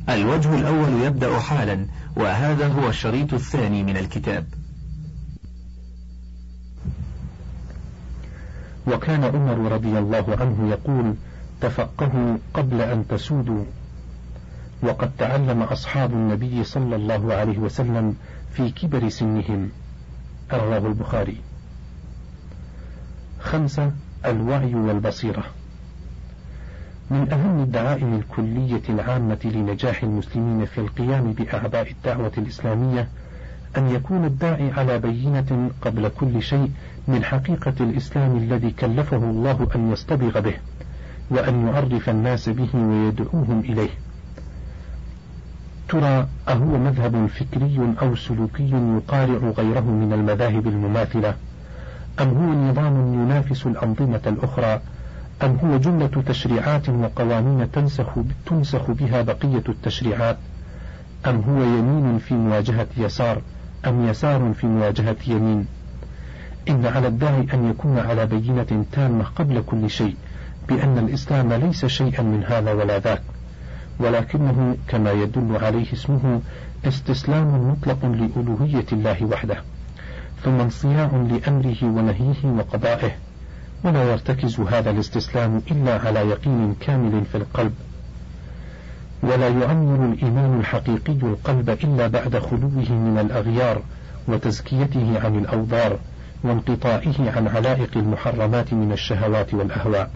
الوجه الأول يبدأ حالا، وهذا هو الشريط الثاني من الكتاب. وكان عمر رضي الله عنه يقول: تفقهوا قبل أن تسودوا. وقد تعلم أصحاب النبي صلى الله عليه وسلم في كبر سنهم. رواه البخاري. 5. الوعي والبصيرة. من أهم الدعائم الكلية العامة لنجاح المسلمين في القيام بأعباء الدعوة الإسلامية أن يكون الداعي على بينة قبل كل شيء من حقيقة الإسلام الذي كلفه الله أن يصطبغ به، وأن يعرف الناس به ويدعوهم إليه. ترى أهو مذهب فكري أو سلوكي يقارع غيره من المذاهب المماثلة، أم هو نظام ينافس الأنظمة الأخرى، أم هو جملة تشريعات وقوانين تنسخ بها بقية التشريعات، أم هو يمين في مواجهة يسار، أم يسار في مواجهة يمين؟ إن على الداعي أن يكون على بينة تامة قبل كل شيء بأن الإسلام ليس شيئا من هذا ولا ذاك، ولكنه كما يدل عليه اسمه استسلام مطلق لألوهية الله وحده، ثم انصياع لأمره ونهيه وقضائه، ولا يرتكز هذا الاستسلام إلا على يقين كامل في القلب، ولا يعمر الإيمان الحقيقي القلب إلا بعد خلوه من الأغيار وتزكيته عن الأوضار وانقطاعه عن علائق المحرمات من الشهوات والأهواء.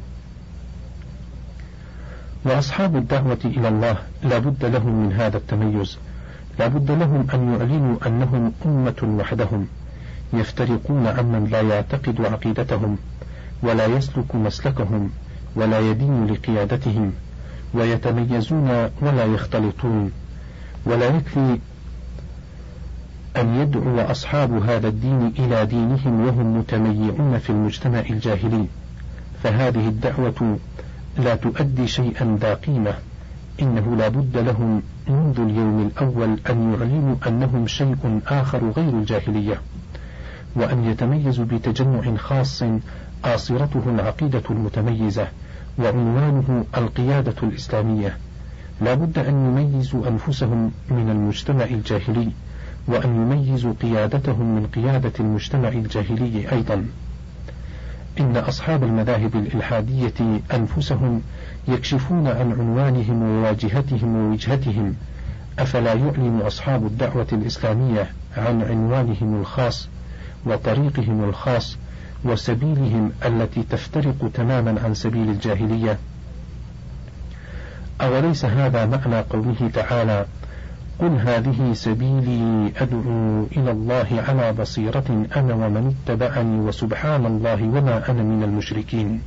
وأصحاب الدعوة إلى الله لا بد لهم من هذا التميز، لا بد لهم أن يعلنوا أنهم أمة وحدهم، يفترقون عمن لا يعتقد عقيدتهم ولا يسلك مسلكهم ولا يدين لقيادتهم، ويتميزون ولا يختلطون. ولا يكفي أن يدعو أصحاب هذا الدين إلى دينهم وهم متميعون في المجتمع الجاهلي، فهذه الدعوة لا تؤدي شيئا ذا قيمة. إنه لا بد لهم منذ اليوم الأول أن يعلنوا أنهم شيء آخر غير الجاهلية، وأن يتميزوا بتجمع خاص آصرته العقيدة المتميزة وعنوانه القيادة الإسلامية. لا بد أن يميزوا أنفسهم من المجتمع الجاهلي، وأن يميزوا قيادتهم من قيادة المجتمع الجاهلي أيضا. إن أصحاب المذاهب الإلحادية أنفسهم يكشفون عن عنوانهم وواجهتهم ووجهتهم، أفلا يعلن أصحاب الدعوة الإسلامية عن عنوانهم الخاص وطريقهم الخاص وسبيلهم التي تفترق تماما عن سبيل الجاهلية؟ أوليس هذا معنى قوله تعالى: قل هذه سبيلي أدعو إلى الله على بصيرة أنا ومن اتبعني وسبحان الله وما أنا من المشركين.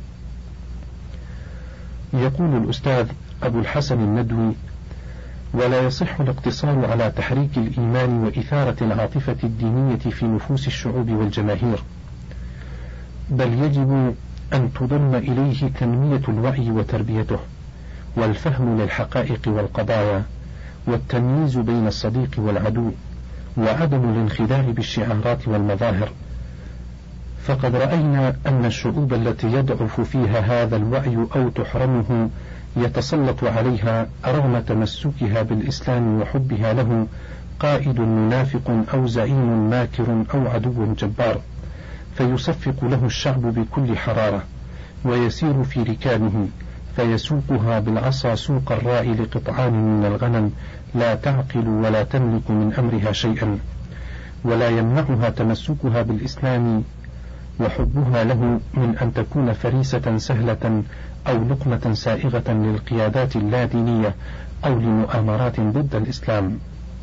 يقول الأستاذ أبو الحسن الندوي: ولا يصح الاقتصار على تحريك الإيمان وإثارة العاطفة الدينية في نفوس الشعوب والجماهير، بل يجب أن تضم إليه تنمية الوعي وتربيته، والفهم للحقائق والقضايا، والتمييز بين الصديق والعدو، وعدم الانخداع بالشعارات والمظاهر. فقد رأينا أن الشعوب التي يضعف فيها هذا الوعي أو تحرمه يتسلط عليها رغم تمسكها بالإسلام وحبها له قائد منافق أو زعيم ماكر أو عدو جبار، فيصفق له الشعب بكل حرارة، ويسير في ركابه فيسوقها بالعصا سوق الراعي لقطعان من الغنم لا تعقل ولا تملك من أمرها شيئا، ولا يمنعها تمسكها بالإسلام وحبها له من أن تكون فريسة سهلة أو لقمة سائغة للقيادات اللادينية أو لمؤامرات ضد الإسلام.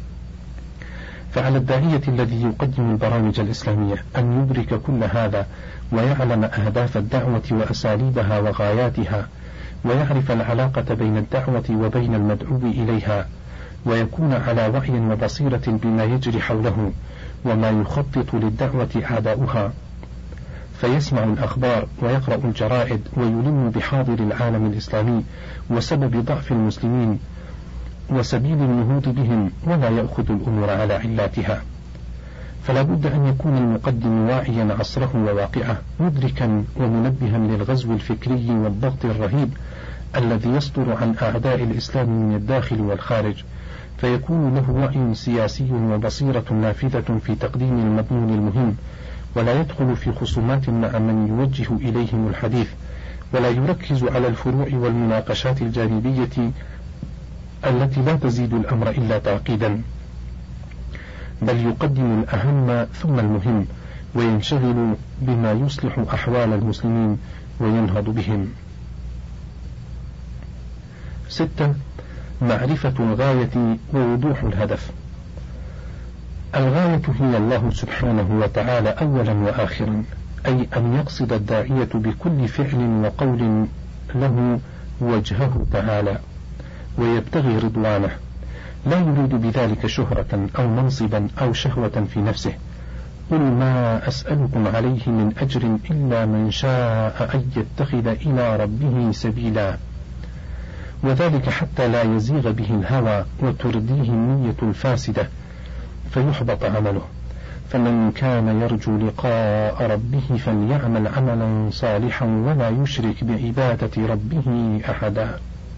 فعلى الداعية الذي يقدم البرامج الإسلامية أن يدرك كل هذا، ويعلم أهداف الدعوة وأساليبها وغاياتها، ويعرف العلاقة بين الدعوة وبين المدعو إليها، ويكون على وعي وبصيرة بما يجري حوله وما يخطط للدعوة أعداؤها، فيسمع الأخبار ويقرأ الجرائد ويلم بحاضر العالم الإسلامي وسبب ضعف المسلمين وسبيل النهوض بهم، ولا يأخذ الأمور على علاتها. فلا بد أن يكون المقدم واعيا عصره وواقعه، مدركا ومنبها للغزو الفكري والضغط الرهيب الذي يصدر عن أعداء الإسلام من الداخل والخارج، فيكون له رأي سياسي وبصيرة نافذة في تقديم المضمون المهم، ولا يدخل في خصومات مع من يوجه إليهم الحديث، ولا يركز على الفروع والمناقشات الجانبية التي لا تزيد الأمر إلا تعقيدا، بل يقدم الأهم ثم المهم، وينشغل بما يصلح أحوال المسلمين وينهض بهم. 6. معرفة الغاية ووضوح الهدف. الغاية هي الله سبحانه وتعالى أولا وآخرا، أي أن يقصد الداعية بكل فعل وقول له وجهه تعالى ويبتغي رضوانه، لا يريد بذلك شهرة أو منصبا أو شهوة في نفسه. قل ما أسألكم عليه من أجر إلا من شاء أن يتخذ إلى ربه سبيلا، وذلك حتى لا يزيغ به الهوى وترديه النية الفاسدة فيحبط عمله. فمن كان يرجو لقاء ربه فليعمل عملا صالحا ولا يشرك بعبادة ربه أحدا.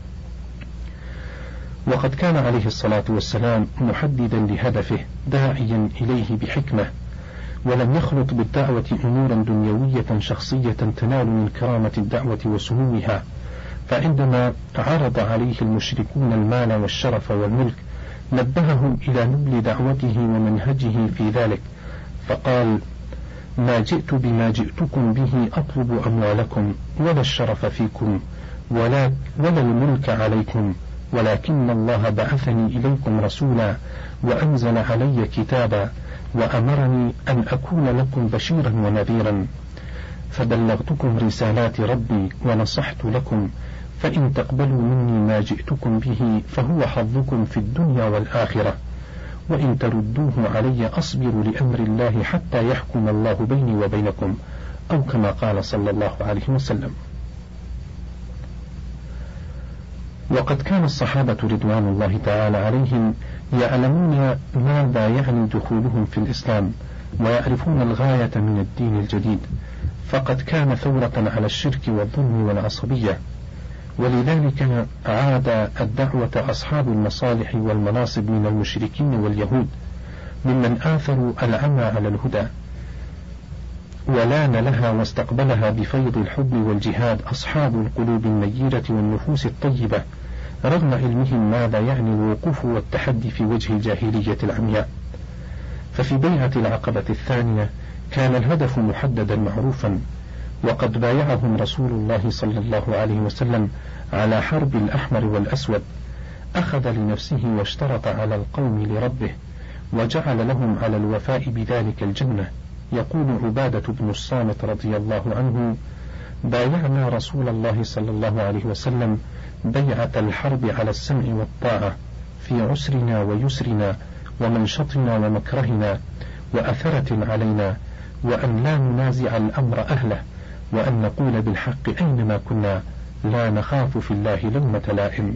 وقد كان عليه الصلاة والسلام محددا لهدفه داعيا إليه بحكمة، ولم يخلط بالدعوة أمورا دنيوية شخصية تنال من كرامة الدعوة وسموها، فعندما عرض عليه المشركون المال والشرف والملك نبههم إلى نبل دعوته ومنهجه في ذلك، فقال: ما جئت بما جئتكم به أطلب أموالكم ولا الشرف فيكم ولا الملك عليكم، ولكن الله بعثني إليكم رسولا وأنزل علي كتابا وأمرني أن أكون لكم بشيرا ونذيرا، فبلغتكم رسالات ربي ونصحت لكم، فإن تقبلوا مني ما جئتكم به فهو حظكم في الدنيا والآخرة، وإن تردوه علي أصبر لأمر الله حتى يحكم الله بيني وبينكم، أو كما قال صلى الله عليه وسلم. وقد كان الصحابة رضوان الله تعالى عليهم يعلمون ماذا يعني دخولهم في الإسلام، ويعرفون الغاية من الدين الجديد، فقد كان ثورة على الشرك والظلم والعصبية، ولذلك عاد الدعوة أصحاب المصالح والمناصب من المشركين واليهود ممن آثروا العمى على الهدى، ولان لها واستقبلها بفيض الحب والجهاد أصحاب القلوب النيرة والنفوس الطيبة، رغم علمهم ماذا يعني الوقوف والتحدي في وجه الجاهلية العمياء. ففي بيعة العقبة الثانية كان الهدف محددا معروفا، وقد بايعهم رسول الله صلى الله عليه وسلم على حرب الأحمر والأسود، أخذ لنفسه واشترط على القوم لربه، وجعل لهم على الوفاء بذلك الجنة. يقول عبادة بن الصامت رضي الله عنه: بايعنا رسول الله صلى الله عليه وسلم بيعة الحرب على السمع والطاعة في عسرنا ويسرنا ومنشطنا ومكرهنا وأثرة علينا، وأن لا ننازع الأمر أهله، وأن نقول بالحق أينما كنا، لا نخاف في الله لومة لائم.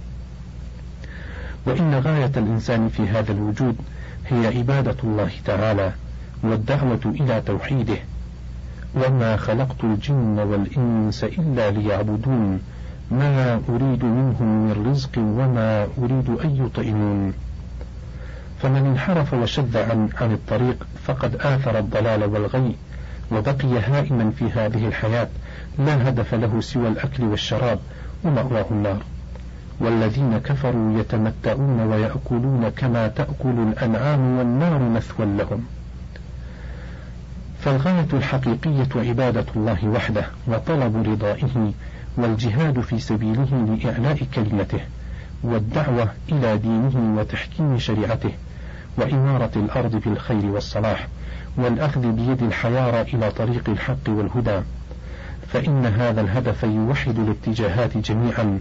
وإن غاية الإنسان في هذا الوجود هي عبادة الله تعالى والدعوة إلى توحيده. وما خلقت الجن والإنس إلا ليعبدون ما أريد منهم من رزق وما أريد أن يطعمون. فمن انحرف وشذ عن الطريق فقد آثر الضلال والغي، وبقي هائما في هذه الحياة لا هدف له سوى الأكل والشراب، ومأواه النار. والذين كفروا يتمتعون ويأكلون كما تأكل الأنعام والنار مثوى لهم. فالغاية الحقيقية عبادة الله وحده وطلب رضائه، والجهاد في سبيله لإعلاء كلمته، والدعوة إلى دينه وتحكيم شريعته، وإمارة الأرض بالخير والصلاح، والأخذ بيد الحيارى إلى طريق الحق والهدى. فإن هذا الهدف يوحد الاتجاهات جميعا،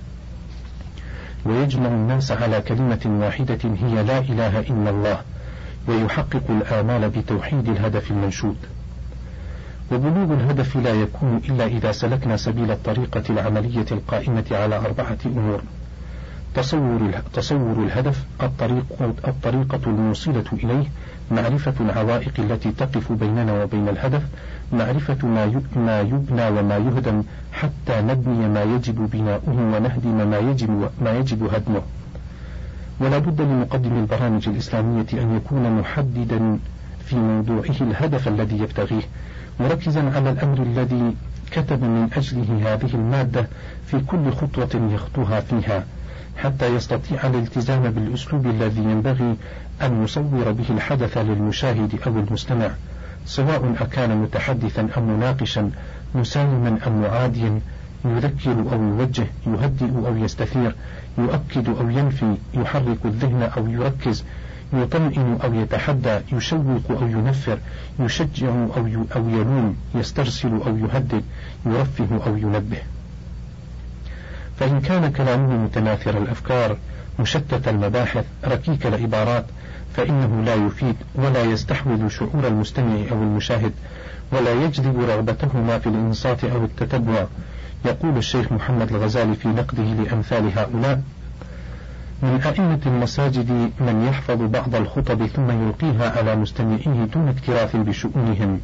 ويجمع الناس على كلمة واحدة هي لا إله إلا الله، ويحقق الآمال بتوحيد الهدف المنشود. وبلوغ الهدف لا يكون إلا إذا سلكنا سبيل الطريقة العملية القائمة على 4 أمور: تصور الهدف، الطريقة الموصلة إليه، معرفة العوائق التي تقف بيننا وبين الهدف، معرفة ما يبنى وما يهدم حتى نبني ما يجب بناؤه ونهدم ما يجب هدمه. ولا بد لمقدم البرامج الإسلامية أن يكون محددا في موضوعه الهدف الذي يبتغيه، مركزا على الأمر الذي كتب من أجله هذه المادة في كل خطوة يخطوها فيها، حتى يستطيع الالتزام بالأسلوب الذي ينبغي أن يصور به الحدث للمشاهد أو المستمع، سواء أكان متحدثا أو مناقشا، مسالما أو معاديا، يذكر أو يوجه، يهدئ أو يستثير، يؤكد أو ينفي، يحرك الذهن أو يركز، يطمئن أو يتحدى، يشوق أو ينفر، يشجع أو يلوم، يسترسل أو يهدد، يرفه أو ينبه. فإن كان كلامه متناثر الأفكار، مشتت المباحث، ركيك العبارات، فإنه لا يفيد ولا يستحوذ شعور المستمع أو المشاهد، ولا يجذب رغبتهما في الإنصات أو التتبع. يقول الشيخ محمد الغزالي في نقده لأمثال هؤلاء: من أئمة المساجد من يحفظ بعض الخطب ثم يلقيها على مستمعيه دون اكتراث بشؤونهم،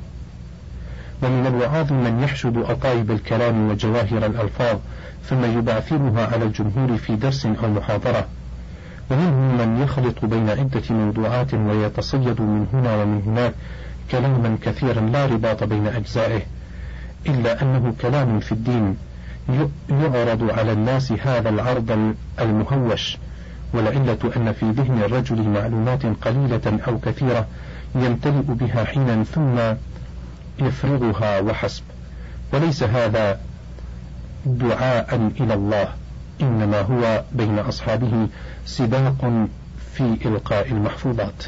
ومن الوعاظ من يحشد أطايب الكلام وجواهر الألفاظ ثم يبعثرها على الجمهور في درس أو محاضرة، ومنهم من يخلط بين عدة موضوعات ويتصيد من هنا ومن هناك كلاما كثيرا لا رباط بين أجزائه، إلا أنه كلام في الدين يعرض على الناس هذا العرض المهوش، والعلة أن في ذهن الرجل معلومات قليلة أو كثيرة يمتلئ بها حينا ثم يفرغها وحسب، وليس هذا دعاء إلى الله، إنما هو بين أصحابه سباق في إلقاء المحفوظات.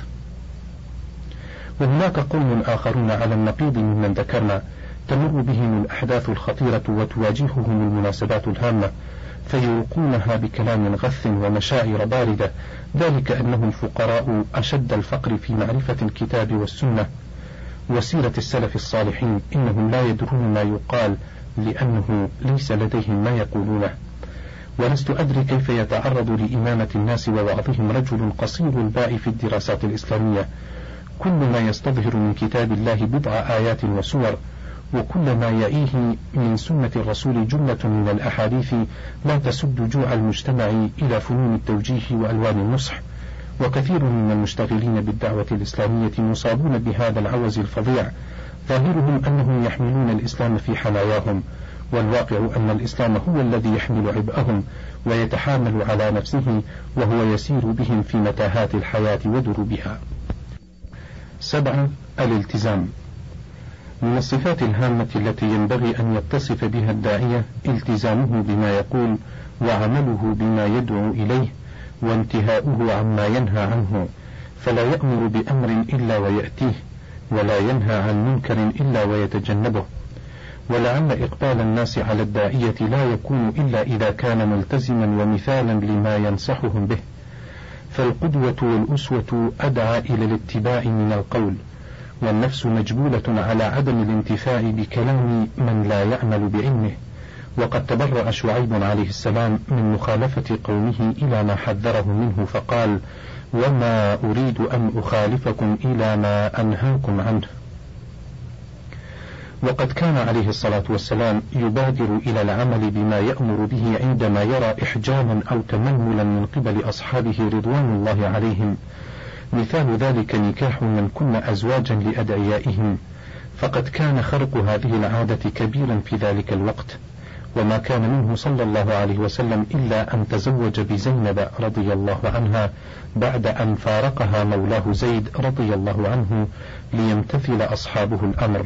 وهناك قوم آخرون على النقيض ممن ذكرنا تمر بهم الأحداث الخطيرة وتواجههم المناسبات الهامة، فيلقونها بكلام غث ومشاعر باردة، ذلك أنهم فقراء أشد الفقر في معرفة الكتاب والسنة وسيرة السلف الصالحين، إنهم لا يدرون ما يقال لأنه ليس لديهم ما يقولونه. ولست أدري كيف يتعرض لإمامة الناس ووعظهم رجل قصير الباع في الدراسات الإسلامية، كل ما يستظهر من كتاب الله بضع آيات وسور، وكل ما يعيه من سنة الرسول جملة من الأحاديث لا تسد جوع المجتمع إلى فنون التوجيه وألوان النصح. وكثير من المشتغلين بالدعوة الإسلامية مصابون بهذا العوز الفظيع، ظاهرهم أنهم يحملون الإسلام في حناياهم، والواقع أن الإسلام هو الذي يحمل عبئهم ويتحامل على نفسه، وهو يسير بهم في متاهات الحياة ودروبها. 7. الالتزام. من الصفات الهامة التي ينبغي أن يتصف بها الداعية التزامه بما يقول، وعمله بما يدعو إليه، وانتهاؤه عما ينهى عنه، فلا يأمر بأمر إلا ويأتيه، ولا ينهى عن منكر إلا ويتجنبه. ولعل إقبال الناس على الداعية لا يكون إلا إذا كان ملتزما ومثالا لما ينصحهم به، فالقدوة والأسوة أدعى إلى الاتباع من القول، والنفس مجبولة على عدم الانتفاع بكلام من لا يعمل بعلمه. وقد تبرأ شعيب عليه السلام من مخالفة قومه إلى ما حذره منه، فقال: وما أريد أن أخالفكم إلى ما أنهاكم عنه. وقد كان عليه الصلاة والسلام يبادر إلى العمل بما يأمر به عندما يرى إحجاما أو تمنلا من قبل أصحابه رضوان الله عليهم. مثال ذلك نكاح من كن أزواجا لأدعيائهم، فقد كان خرق هذه العادة كبيرا في ذلك الوقت، وما كان منه صلى الله عليه وسلم إلا أن تزوج بزينب رضي الله عنها بعد أن فارقها مولاه زيد رضي الله عنه ليمتثل أصحابه الأمر.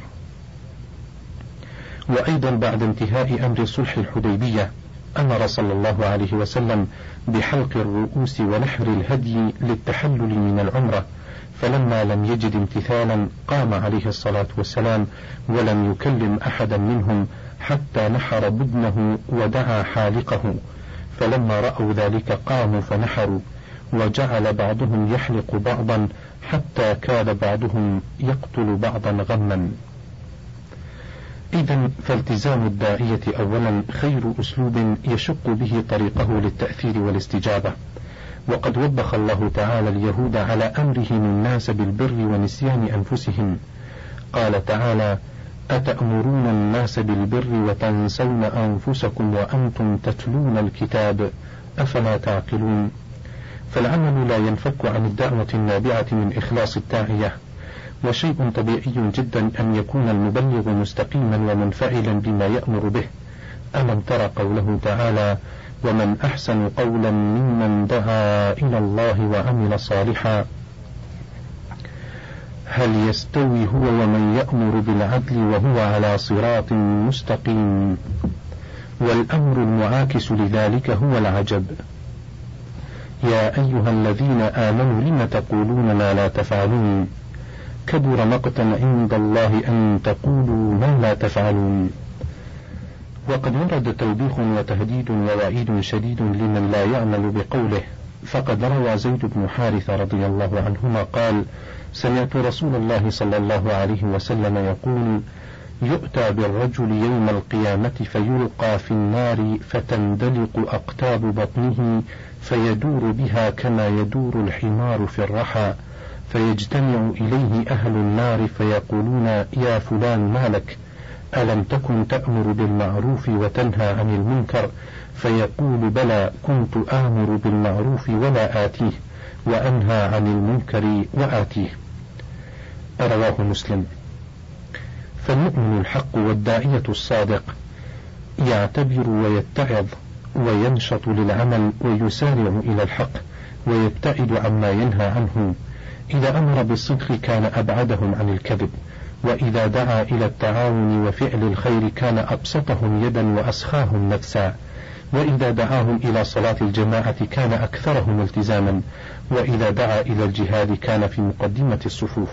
وأيضا بعد انتهاء أمر صلح الحديبية أمر صلى الله عليه وسلم بحلق الرؤوس ونحر الهدي للتحلل من العمرة، فلما لم يجد امتثالا قام عليه الصلاة والسلام ولم يكلم أحدا منهم حتى نحر بدنه ودعا حالقه، فلما رأوا ذلك قاموا فنحروا، وجعل بعضهم يحلق بعضا حتى كاد بعضهم يقتل بعضا غما. إذن فالتزام الداعية أولا خير أسلوب يشق به طريقه للتأثير والاستجابة. وقد وبخ الله تعالى اليهود على أمرهم الناس بالبر ونسيان أنفسهم. قال تعالى: أتأمرون الناس بالبر وتنسون أنفسكم وأنتم تتلون الكتاب أفلا تعقلون. فالعمل لا ينفك عن الدعوة النابعة من إخلاص الداعية، وشيء طبيعي جدا أن يكون المبلغ مستقيما ومنفعلا بما يأمر به. ألم تر قوله تعالى: ومن أحسن قولا ممن دعا إلى الله وعمل صالحا هل يستوي هو ومن يأمر بالعدل وهو على صراط مستقيم. والأمر المعاكس لذلك هو العجب. يا أيها الذين آمنوا لم تقولون ما لا تفعلون كبر مقتا عند الله أن تقولوا ما لا تفعلون. وقد ورد توبيخ وتهديد ووعيد شديد لمن لا يعمل بقوله. فقد روى زيد بن حارثة رضي الله عنهما قال: سمعت رسول الله صلى الله عليه وسلم يقول: يؤتى بالرجل يوم القيامة فيلقى في النار فتندلق أقتاب بطنه فيدور بها كما يدور الحمار في الرحى، فيجتمع إليه أهل النار فيقولون: يا فلان ما لك؟ ألم تكن تأمر بالمعروف وتنهى عن المنكر؟ فيقول: بلى، كنت آمر بالمعروف ولا آتيه، وأنهى عن المنكر وآتيه. رواه مسلم. فالمؤمن الحق والداعية الصادق يعتبر ويتعظ وينشط للعمل ويسارع إلى الحق ويبتعد عما ينهى عنه. إذا أمر بالصدق كان أبعدهم عن الكذب، وإذا دعا إلى التعاون وفعل الخير كان أبسطهم يدا وأسخاهم نفسا، وإذا دعاهم إلى صلاة الجماعة كان أكثرهم التزاما، وإذا دعا إلى الجهاد كان في مقدمة الصفوف.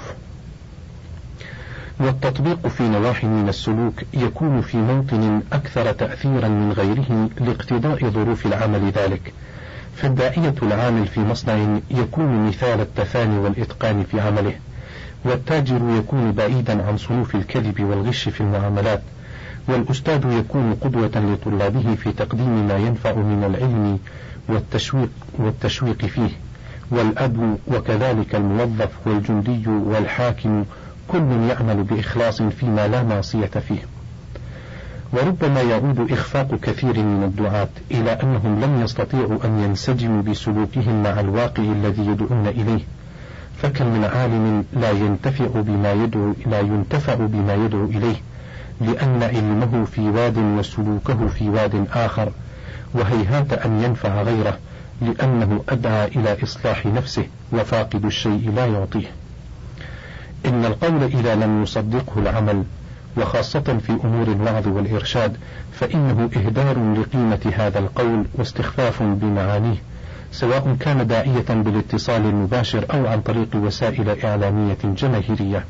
والتطبيق في نواحي من السلوك يكون في موطن أكثر تأثيرا من غيره لاقتضاء ظروف العمل ذلك. فالداعية العامل في مصنع يكون مثال التفاني والإتقان في عمله، والتاجر يكون بعيدا عن صنوف الكذب والغش في المعاملات، والأستاذ يكون قدوة لطلابه في تقديم ما ينفع من العلم والتشويق فيه، والأب وكذلك الموظف والجندي والحاكم كل يعمل بإخلاص فيما لا معصية فيه. وربما يعود إخفاق كثير من الدعاة إلى أنهم لم يستطيعوا أن ينسجموا بسلوكهم مع الواقع الذي يدعون إليه، فكم من عالم لا ينتفع بما يدعو إليه، لأن علمه في واد وسلوكه في واد آخر، وهيهات أن ينفع غيره لأنه أدعى إلى إصلاح نفسه، وفاقد الشيء لا يعطيه. إن القول إذا لم يصدقه العمل، وخاصة في أمور الوعظ والإرشاد، فإنه إهدار لقيمة هذا القول واستخفاف بمعانيه، سواء كان داعية بالاتصال المباشر أو عن طريق وسائل إعلامية جماهيرية.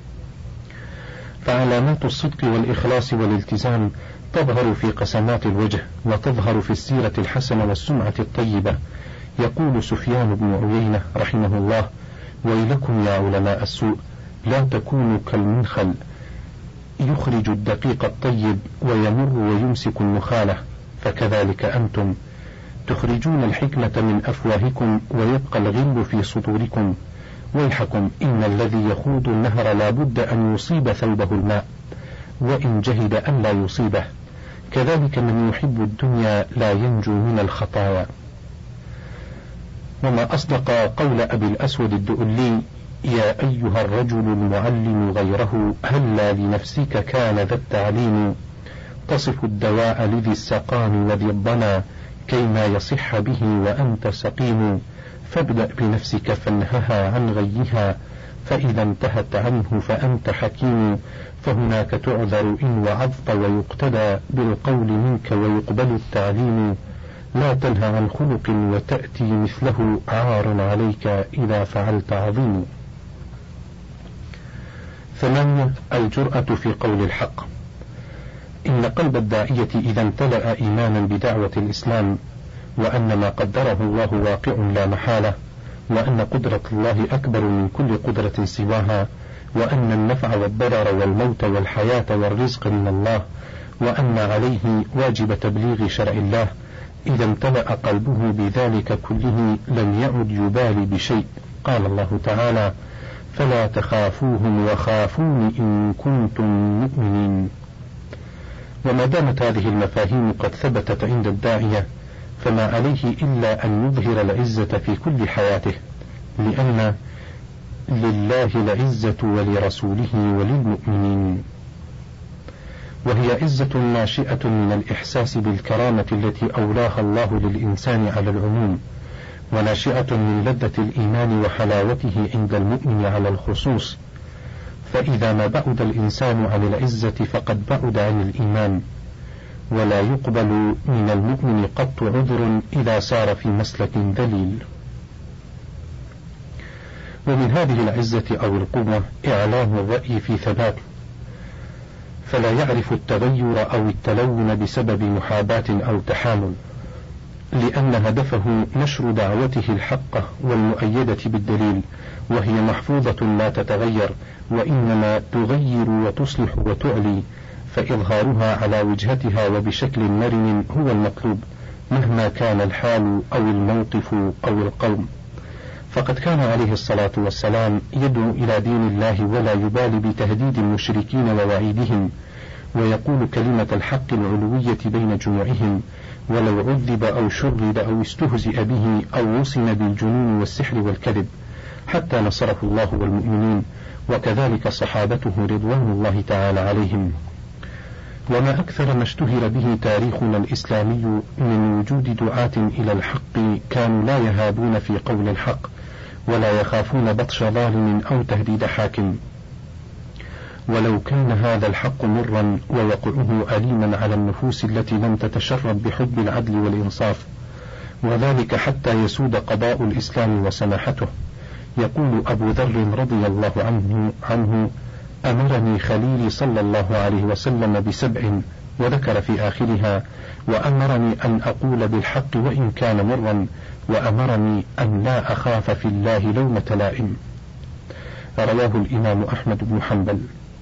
فعلامات الصدق والإخلاص والالتزام تظهر في قسمات الوجه، وتظهر في السيرة الحسنة والسمعة الطيبة. يقول سفيان بن عيينة رحمه الله: ويلكم يا علماء السوء، لا تكونوا كالمنخل يخرج الدقيق الطيب ويمر ويمسك النخالة، فكذلك أنتم تخرجون الحكمة من أفواهكم ويبقى الغل في صدوركم. ويحكم، إن الذي يخوض النهر لا بد أن يصيب ثوبه الماء، وإن جهد أن لا يصيبه. كذلك من يحب الدنيا لا ينجو من الخطايا. وما أصدق قول أبي الأسود الدؤلي: يا أيها الرجل المعلم غيره، هلا لنفسك كان ذا التعليم، تصف الدواء لذي السقام وذي الضنا، كيما يصح به وأنت سقيم. فابدأ بنفسك فانهها عن غيها، فإذا انتهت عنه فأنت حكيم. فهناك تعذر إن وعظت ويقتدى بالقول منك ويقبل التعليم. لا تنهى عن خلق وتأتي مثله، عار عليك إذا فعلت عظيم. 8. الجرأة في قول الحق. إن قلب الداعية إذا امتلأ إيمانا بدعوة الإسلام، وأن ما قدره الله واقع لا محالة، وأن قدرة الله أكبر من كل قدرة سواها، وأن النفع والضرر والموت والحياة والرزق من الله، وأن عليه واجب تبليغ شرع الله، إذا امتلأ قلبه بذلك كله لم يعد يبالي بشيء. قال الله تعالى: فلا تخافوهم وخافون إن كنتم مؤمنين. وما دامت هذه المفاهيم قد ثبتت عند الداعية فما عليه إلا أن يظهر العزة في كل حياته، لأن لله العزة ولرسوله وللمؤمنين، وهي عزة ناشئة من الإحساس بالكرامة التي أولاها الله للإنسان على العموم، وناشئة من لذة الإيمان وحلاوته عند المؤمن على الخصوص. فإذا ما بعد الإنسان عن العزة فقد بعد عن الإيمان، ولا يقبل من المؤمن قط عذر إذا سار في مسلك ذليل. ومن هذه العزة أو القوة إعلام الرأي في ثبات، فلا يعرف التغير أو التلون بسبب محاباة أو تحامل، لأن هدفه نشر دعوته الحقة والمؤيدة بالدليل، وهي محفوظة لا تتغير، وإنما تغير وتصلح وتعلي، فإظهارها على وجهتها وبشكل مرن هو المطلوب مهما كان الحال أو الموقف أو القوم. فقد كان عليه الصلاة والسلام يدعو إلى دين الله ولا يبالي بتهديد المشركين ووعيدهم، ويقول كلمة الحق العلوية بين جموعهم، ولو عذب أو شرد أو استهزئ به أو وصم بالجنون والسحر والكذب، حتى نصره الله والمؤمنين، وكذلك صحابته رضوان الله تعالى عليهم. وما أكثر ما اشتهر به تاريخنا الإسلامي من وجود دعاة إلى الحق كانوا لا يهابون في قول الحق، ولا يخافون بطش ظالم أو تهديد حاكم، ولو كان هذا الحق مرا ووقعه أليما على النفوس التي لم تتشرب بحب العدل والإنصاف، وذلك حتى يسود قضاء الإسلام وسماحته. يقول أبو ذر رضي الله عنه: أمرني خليلي صلى الله عليه وسلم ب7، وذكر في آخرها: وأمرني أن أقول بالحق وإن كان مرا، وأمرني أن لا أخاف في الله لومة لائم. رواه الإمام أحمد بن حنبل.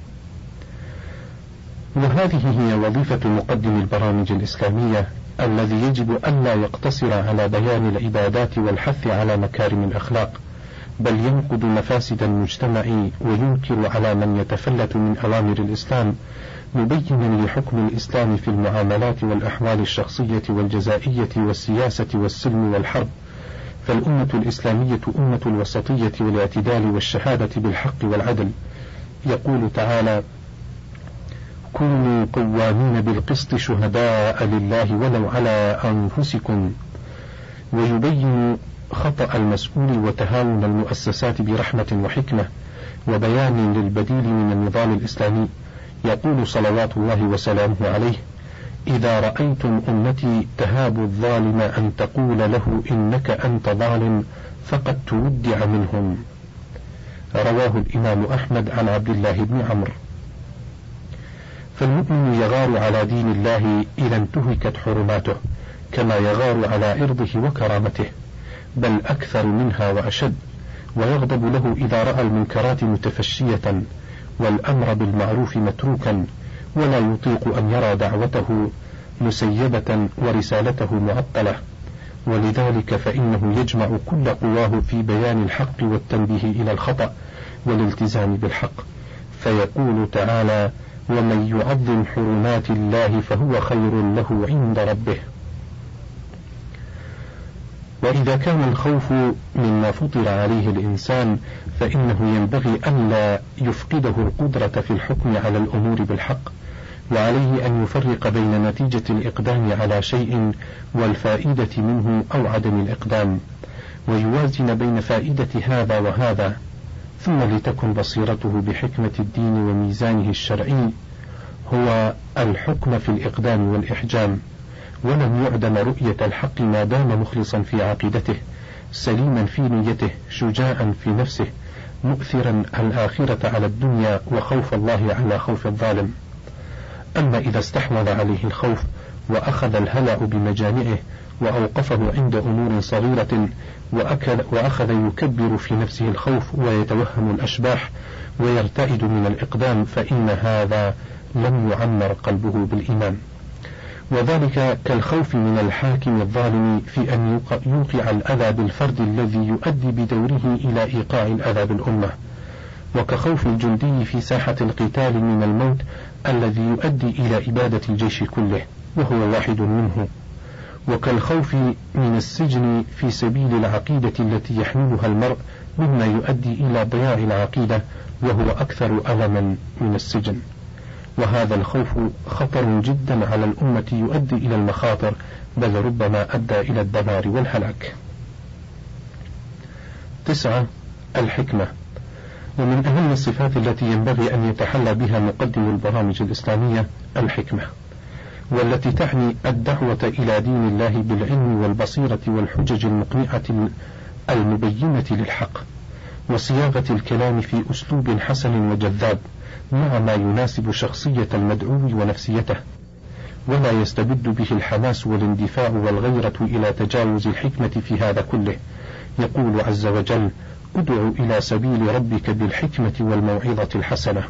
وهذه هي وظيفة مقدم البرامج الإسلامية، الذي يجب ألا يقتصر على بيان العبادات والحث على مكارم الأخلاق، بل ينقد مفاسد المجتمع وينكر على من يتفلت من أوامر الإسلام، مبينا لحكم الإسلام في المعاملات والأحوال الشخصية والجزائية والسياسة والسلم والحرب. فالأمة الإسلامية أمة الوسطية والاعتدال والشهادة بالحق والعدل. يقول تعالى: كونوا قوامين بالقسط شهداء لله ولو على أنفسكم. ويبين خطأ المسؤول وتهاون المؤسسات برحمة وحكمة وبيان للبديل من النظام الإسلامي. يقول صلوات الله وسلامه عليه: إذا رأيتم أمتي تهاب الظالم أن تقول له إنك أنت ظالم فقد تودع منهم. رواه الإمام أحمد عن عبد الله بن عمرو. فالمؤمن يغار على دين الله إذا انتهكت حرماته، كما يغار على عرضه وكرامته، بل أكثر منها وأشد، ويغضب له إذا رأى المنكرات متفشية والأمر بالمعروف متروكا، ولا يطيق أن يرى دعوته مسيبة ورسالته معطلة. ولذلك فإنه يجمع كل قواه في بيان الحق والتنبيه إلى الخطأ والالتزام بالحق، فيقول تعالى: ومن يعظم حرمات الله فهو خير له عند ربه. وإذا كان الخوف مما فطر عليه الإنسان فإنه ينبغي أن لا يفقده القدرة في الحكم على الأمور بالحق، وعليه أن يفرق بين نتيجة الإقدام على شيء والفائدة منه أو عدم الإقدام، ويوازن بين فائدة هذا وهذا، ثم لتكن بصيرته بحكمة الدين وميزانه الشرعي هو الحكم في الإقدام والإحجام، ولم يعدم رؤية الحق ما دام مخلصا في عقيدته، سليما في نيته، شجاعا في نفسه، مؤثرا الآخرة على الدنيا وخوف الله على خوف الظالم. أما إذا استحوذ عليه الخوف وأخذ الهلع بمجامعه وأوقفه عند أمور صغيرة وأخذ يكبر في نفسه الخوف ويتوهم الأشباح ويرتعد من الإقدام، فإن هذا لم يعمر قلبه بالإيمان. وذلك كالخوف من الحاكم الظالم في أن يوقع الأذى بالفرد الذي يؤدي بدوره إلى إيقاع الأذى بالأمة، وكخوف الجندي في ساحة القتال من الموت الذي يؤدي إلى إبادة الجيش كله وهو واحد منه، وكالخوف من السجن في سبيل العقيدة التي يحملها المرء مما يؤدي إلى ضياع العقيدة وهو أكثر ألما من السجن. وهذا الخوف خطر جدا على الأمة يؤدي إلى المخاطر، بل ربما أدى إلى الدمار والهلاك. 9. الحكمة. ومن أهم الصفات التي ينبغي أن يتحلى بها مقدم البرامج الإسلامية الحكمة، والتي تعني الدعوة إلى دين الله بالعلم والبصيرة والحجج المقنعة المبينة للحق، وصياغة الكلام في أسلوب حسن وجذاب مع ما يناسب شخصية المدعو ونفسيته، ولا يستبد به الحماس والاندفاع والغيرة إلى تجاوز الحكمة في هذا كله. يقول عز وجل: ادع إلى سبيل ربك بالحكمة والموعظة الحسنة.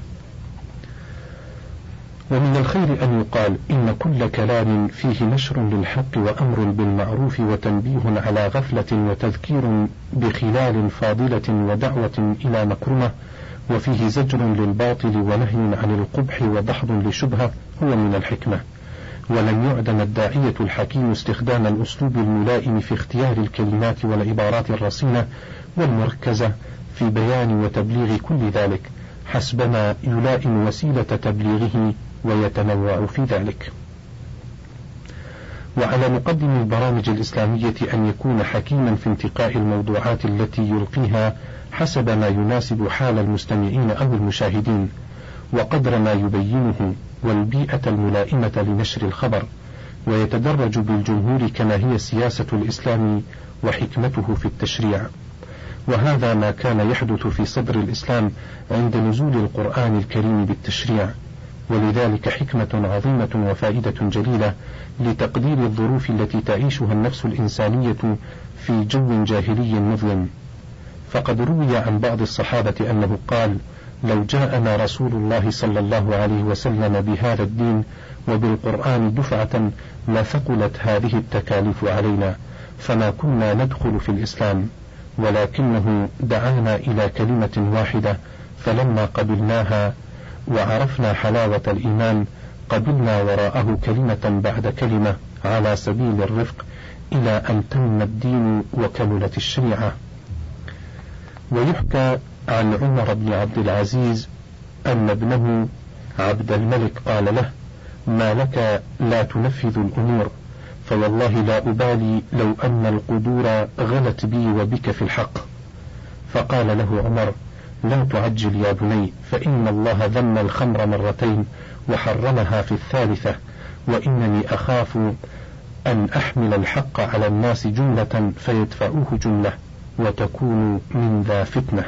ومن الخير أن يقال إن كل كلام فيه نشر للحق وأمر بالمعروف وتنبيه على غفلة وتذكير بخلال فاضلة ودعوة إلى مكرمة، وفيه زجر للباطل ونهي عن القبح ودحض لشبهة هو من الحكمة. ولم يعدم الداعية الحكيم استخدام الأسلوب الملائم في اختيار الكلمات والعبارات الرصينة والمركزة في بيان وتبليغ كل ذلك حسبما يلائم وسيلة تبليغه ويتنوع في ذلك. وعلى مقدم البرامج الإسلامية أن يكون حكيما في انتقاء الموضوعات التي يلقيها حسب ما يناسب حال المستمعين أو المشاهدين، وقدر ما يبينه، والبيئة الملائمة لنشر الخبر، ويتدرج بالجمهور كما هي سياسة الإسلام وحكمته في التشريع. وهذا ما كان يحدث في صدر الإسلام عند نزول القرآن الكريم بالتشريع، ولذلك حكمة عظيمة وفائدة جليلة لتقدير الظروف التي تعيشها النفس الإنسانية في جو جاهلي مظلم. فقد روي عن بعض الصحابة أنه قال: لو جاءنا رسول الله صلى الله عليه وسلم بهذا الدين وبالقرآن دفعة لثقلت هذه التكاليف علينا، فما كنا ندخل في الإسلام، ولكنه دعانا إلى كلمة واحدة، فلما قبلناها وعرفنا حلاوة الإيمان قبلنا وراءه كلمة بعد كلمة على سبيل الرفق إلى أن تم الدين وكملت الشريعة. ويحكى عن عمر بن عبد العزيز أن ابنه عبد الملك قال له: ما لك لا تنفذ الأمور؟ فوالله لا أبالي لو أن القدور غلت بي وبك في الحق. فقال له عمر: لا تعجل يا بني، فإن الله ذم الخمر مرتين وحرمها في الثالثة، وإنني أخاف أن أحمل الحق على الناس جملة فيدفعوه جملة وتكون من ذا فتنة.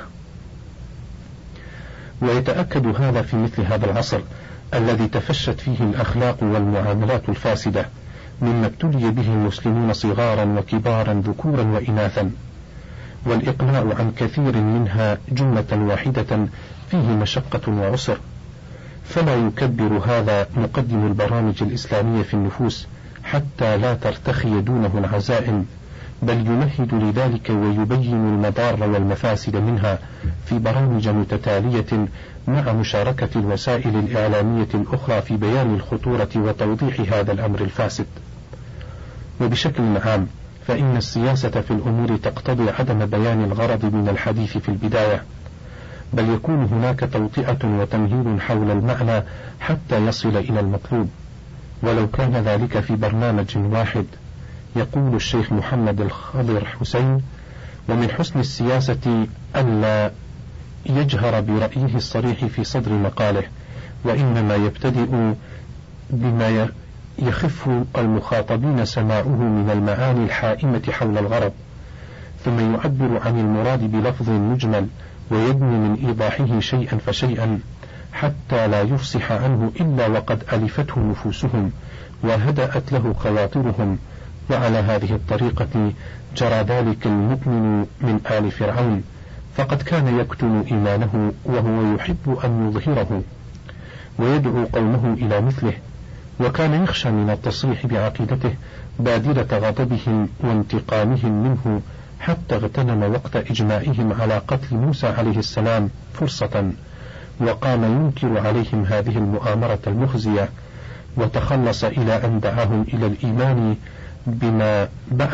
ويتأكد هذا في مثل هذا العصر الذي تفشت فيه الأخلاق والمعاملات الفاسدة، مما ابتلي به المسلمون صغارا وكبارا ذكورا وإناثا، والإقلاع عن كثير منها جملة واحدة فيه مشقة وعسر. فلا يكبر هذا مقدم البرامج الإسلامية في النفوس حتى لا ترتخي دونه العزائم، بل يمهد لذلك ويبين المضار والمفاسد منها في برامج متتالية مع مشاركة الوسائل الإعلامية الأخرى في بيان الخطورة وتوضيح هذا الأمر الفاسد. وبشكل عام فإن السياسة في الأمور تقتضي عدم بيان الغرض من الحديث في البداية، بل يكون هناك توطئة وتمهيد حول المعنى حتى يصل إلى المطلوب، ولو كان ذلك في برنامج واحد. يقول الشيخ محمد الخضر حسين: ومن حسن السياسة ألا يجهر برأيه الصريح في صدر مقاله، وإنما يبتدئ بما يخف المخاطبين سماعه من المعاني الحائمة حول الغرض، ثم يعبر عن المراد بلفظ مجمل ويدني من إيضاحه شيئا فشيئا حتى لا يفصح عنه إلا وقد ألفته نفوسهم وهدأت له خواطرهم وعلى هذه الطريقة جرى ذلك المؤمن من آل فرعون، فقد كان يكتم إيمانه وهو يحب أن يظهره ويدعو قومه إلى مثله، وكان يخشى من التصريح بعقيدته بادرة غضبهم وانتقامهم منه، حتى اغتنم وقت إجماعهم على قتل موسى عليه السلام فرصة، وقام ينكر عليهم هذه المؤامرة المخزية، وتخلص إلى أن دعاهم إلى الإيمان بما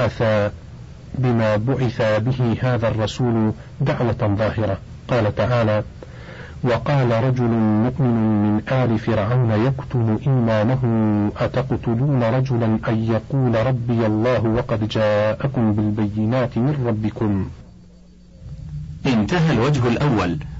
بعث به هذا الرسول دعوة ظاهرة. قال تعالى: وقال رجل مؤمن من آل فرعون يكتم إيمانه أتقتلون رجلا أن يقول ربي الله وقد جاءكم بالبينات من ربكم. انتهى الوجه الأول.